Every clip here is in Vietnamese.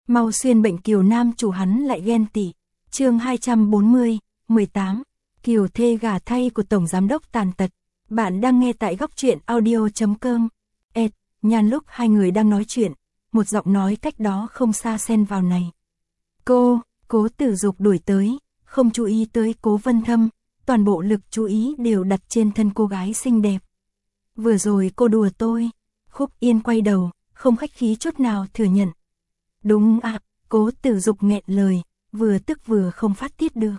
Mau xuyên bệnh Kiều nam chủ hắn lại ghen tị. Chương 240, 18. Kiều thê gả thay của tổng giám đốc tàn tật. Bạn đang nghe tại góc truyện audio.com. Nhàn lúc hai người đang nói chuyện, một giọng nói cách đó không xa xen vào này. Cố Tử Dục đuổi tới, không chú ý tới Cố Vân Thâm, toàn bộ lực chú ý đều đặt trên thân cô gái xinh đẹp. Vừa rồi cô đùa tôi. Khúc Yên quay đầu, không khách khí chút nào thừa nhận. Đúng ạ, Cố Tử Dục nghẹn lời, vừa tức vừa không phát tiết được.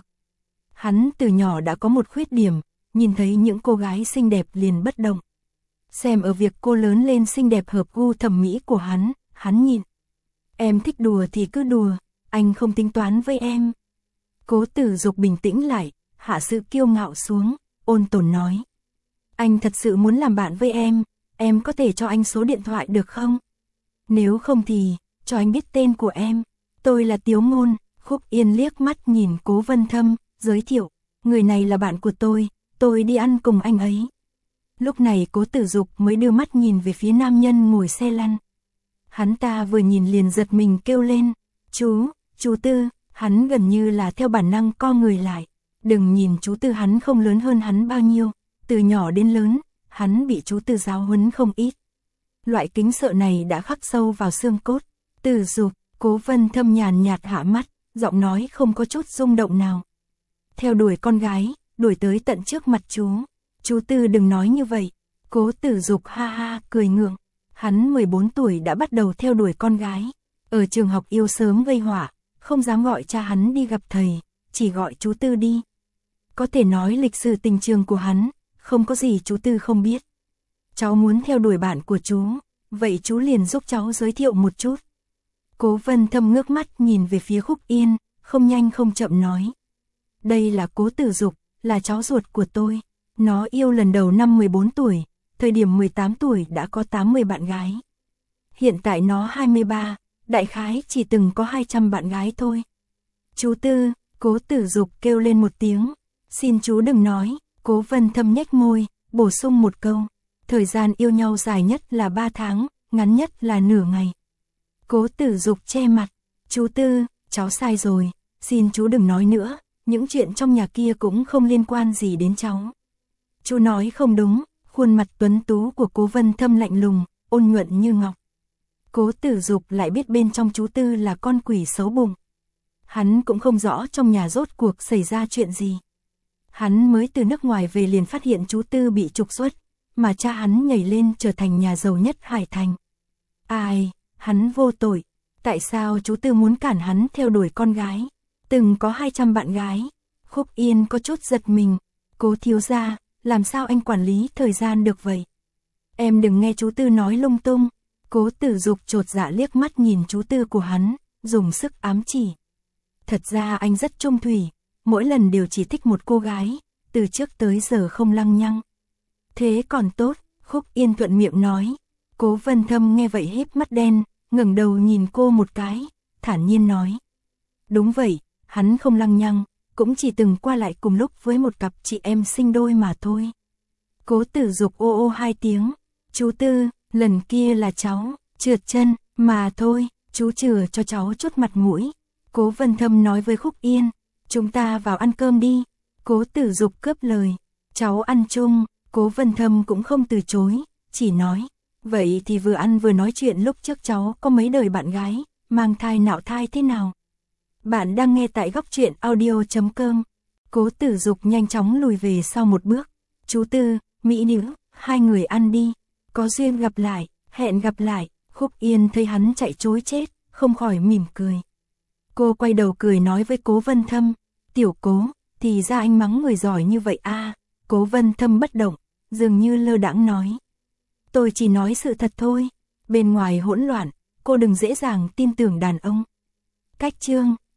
Hắn từ nhỏ đã có một khuyết điểm, nhìn thấy những cô gái xinh đẹp liền bất động. Xem ở việc cô lớn lên xinh đẹp hợp gu thẩm mỹ của hắn nhịn. Em thích đùa thì cứ đùa, anh không tính toán với em. Cố Tử Dục bình tĩnh lại, hạ sự kiêu ngạo xuống, ôn tồn nói. Anh thật sự muốn làm bạn với em có thể cho anh số điện thoại được không? Nếu không thì, cho anh biết tên của em. Tôi là Tiếu Ngôn. Khúc Yên liếc mắt nhìn Cố Vân Thâm, giới thiệu. Người này là bạn của tôi đi ăn cùng anh ấy. Lúc này Cố Tử Dục mới đưa mắt nhìn về phía nam nhân ngồi xe lăn. Hắn ta vừa nhìn liền giật mình kêu lên. Chú Tư, hắn gần như là theo bản năng co người lại. Đừng nhìn chú Tư hắn không lớn hơn hắn bao nhiêu. Từ nhỏ đến lớn, hắn bị chú Tư giáo huấn không ít. Loại kính sợ này đã khắc sâu vào xương cốt. Tử Dục, Cố Vân Thâm nhàn nhạt hạ mắt, giọng nói không có chút rung động nào. Theo đuổi con gái, đuổi tới tận trước mặt chú. Chú Tư đừng nói như vậy. Cố Tử Dục ha ha cười ngượng. Hắn 14 tuổi đã bắt đầu theo đuổi con gái. Ở trường học yêu sớm gây họa, không dám gọi cha hắn đi gặp thầy, chỉ gọi chú Tư đi. Có thể nói lịch sử tình trường của hắn, không có gì chú Tư không biết. Cháu muốn theo đuổi bạn của chú, vậy chú liền giúp cháu giới thiệu một chút. Cố Vân Thâm ngước mắt nhìn về phía Khúc Yên, không nhanh không chậm nói. Đây là Cố Tử Dục, là cháu ruột của tôi. Nó yêu lần đầu năm 14 tuổi, thời điểm 18 tuổi đã có 80 bạn gái. Hiện tại nó 23, đại khái chỉ từng có 200 bạn gái thôi. Chú Tư, Cố Tử Dục kêu lên một tiếng. Xin chú đừng nói. Cố Vân Thâm nhếch môi, bổ sung một câu. Thời gian yêu nhau dài nhất là 3 tháng, ngắn nhất là nửa ngày. Cố Tử Dục che mặt. Chú Tư, cháu sai rồi, xin chú đừng nói nữa, những chuyện trong nhà kia cũng không liên quan gì đến cháu. Chú nói không đúng. Khuôn mặt tuấn tú của Cố Vân Thâm lạnh lùng, ôn nhuận như ngọc. Cố Tử Dục lại biết bên trong chú Tư là con quỷ xấu bụng. Hắn cũng không rõ trong nhà rốt cuộc xảy ra chuyện gì. Hắn mới từ nước ngoài về liền phát hiện chú Tư bị trục xuất, mà cha hắn nhảy lên trở thành nhà giàu nhất Hải Thành. Ai, hắn vô tội. Tại sao chú Tư muốn cản hắn theo đuổi con gái? Từng có 200 bạn gái. Khúc Yên có chút giật mình. Cố thiếu gia, làm sao anh quản lý thời gian được vậy? Em đừng nghe chú Tư nói lung tung. Cố Tử Dục chột dạ liếc mắt nhìn chú Tư của hắn, dùng sức ám chỉ. Thật ra anh rất trung thủy, mỗi lần đều chỉ thích một cô gái, từ trước tới giờ không lăng nhăng. Thế còn tốt, Khúc Yên thuận miệng nói. Cố Vân Thâm nghe vậy híp mắt đen, ngẩng đầu nhìn cô một cái, thản nhiên nói. Đúng vậy, hắn không lăng nhăng, cũng chỉ từng qua lại cùng lúc với một cặp chị em sinh đôi mà thôi. Cố Tử Dục ô hai tiếng. Chú Tư, lần kia là cháu trượt chân mà thôi, chú chừa cho cháu chút mặt mũi. Cố Vân Thâm nói với Khúc Yên. Chúng ta vào ăn cơm đi. Cố Tử Dục cướp lời. Cháu ăn chung. Cố Vân Thâm cũng không từ chối, chỉ nói. Vậy thì vừa ăn vừa nói chuyện lúc trước cháu có mấy đời bạn gái, mang thai nạo thai thế nào? Bạn đang nghe tại góc truyện audio.com. Cố Tử Dục nhanh chóng lùi về sau một bước. Chú Tư, mỹ nữ, hai người ăn đi. Có duyên gặp lại, hẹn gặp lại. Khúc Yên thấy hắn chạy trối chết, không khỏi mỉm cười. Cô quay đầu cười nói với Cố Vân Thâm. Tiểu Cố, thì ra anh mắng người giỏi như vậy à? Cố Vân Thâm bất động, dường như lơ đãng nói. Tôi chỉ nói sự thật thôi. Bên ngoài hỗn loạn, cô đừng dễ dàng tin tưởng đàn ông. Cách chương